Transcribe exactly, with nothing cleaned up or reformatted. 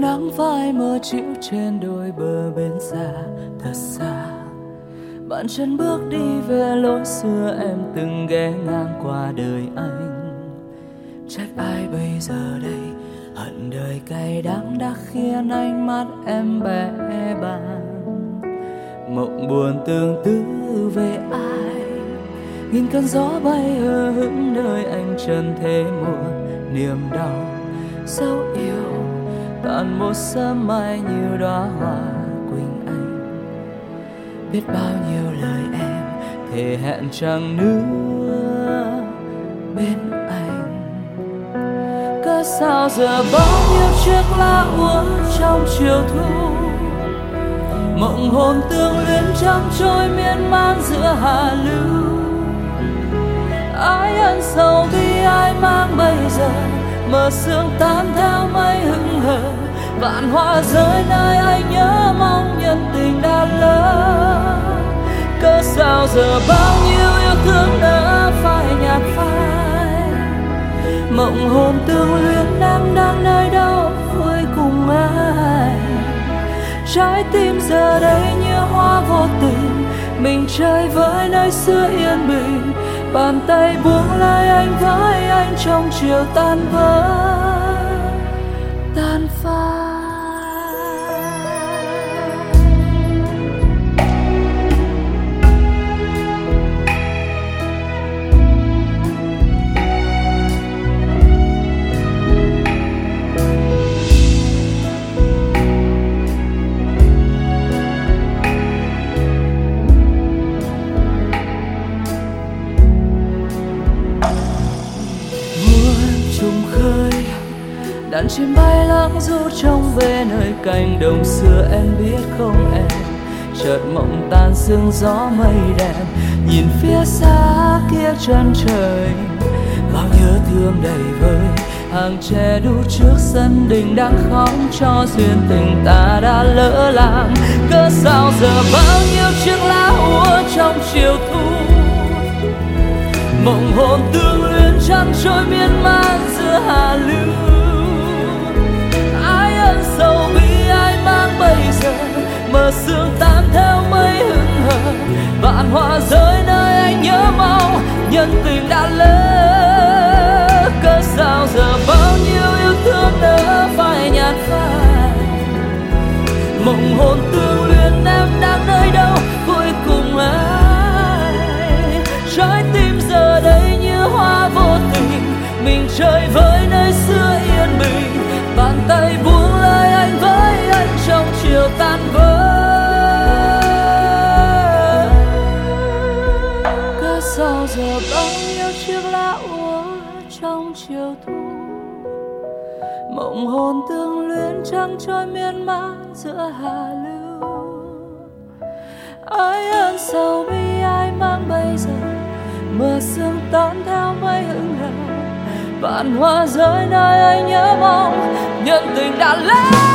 nắng phai mưa chịu trên đôi bờ bên xa thật xa. Bạn chân bước đi về lối xưa em từng ghé ngang qua đời anh. Trách ai bây giờ đây, hận đời cay đắng đã khiến ánh mắt em bẽ bàng. Mộng buồn tương tư về ai, nghìn cơn gió bay hờ hững nơi anh trần thế muộn niềm đau. Dấu yêu tàn một sớm mai như đóa hoa quỳnh anh. Biết bao nhiêu lời em thề hẹn chẳng nữa bên anh. Cớ sao giờ bao nhiêu chiếc lá úa trong chiều thu, mộng hồn tương luyến trăm trôi miên man giữa hạ lưu. Ai ân sầu bi ai mang bây giờ, mờ sương tan theo mây hững hờ. Vạn hoa rơi nơi anh nhớ mong nhân tình đã lỡ. Cớ sao giờ bao nhiêu yêu thương đã phai nhạt phai. Mộng hồn tương luyến em đang nơi đâu vui cùng ai. Trái tim giờ đây như hoa vô tình, mình chơi với nơi xưa yên bình. Bàn tay buông lơi anh với anh trong chiều tan vỡ tan phai. Đàn chim bay lãng du trông về nơi cánh đồng xưa em biết không em. Chợt mộng tan sương gió mây đen, nhìn phía xa kia chân trời. Bao nhớ thương đầy vơi, hàng tre đu trước sân đình đang khóc cho duyên tình ta đã lỡ làng. Cớ sao giờ bao nhiêu chiếc lá úa trong chiều thu, mộng hồn tương luyến trăng trôi miên man giữa hạ lưu. Sầu bi ai mang bây giờ, mờ sương tan theo mây hững hờ. Vạn hoa rơi nơi anh nhớ mong nhân tình đã lỡ. Cớ sao giờ bao nhiêu yêu thương đã phai nhạt phai. Mộng hồn tương luyến em đang nơi đâu cuối cùng ai. Trái tim giờ đây như hoa vô tình, mình chơi với nơi xưa yên bình. Bàn tay buông lơi anh với anh trong chiều tan vỡ. Cớ sao giờ bao nhiêu chiếc lá úa trong chiều thu, mộng hồn tương luyến trăng trôi miên man giữa hạ lưu. Ai ân sầu bi ai mang bây giờ, mưa sương tan theo mây hững hờ. Vạn hoa rơi nơi anh nhớ mong nhân tình đã lỡ.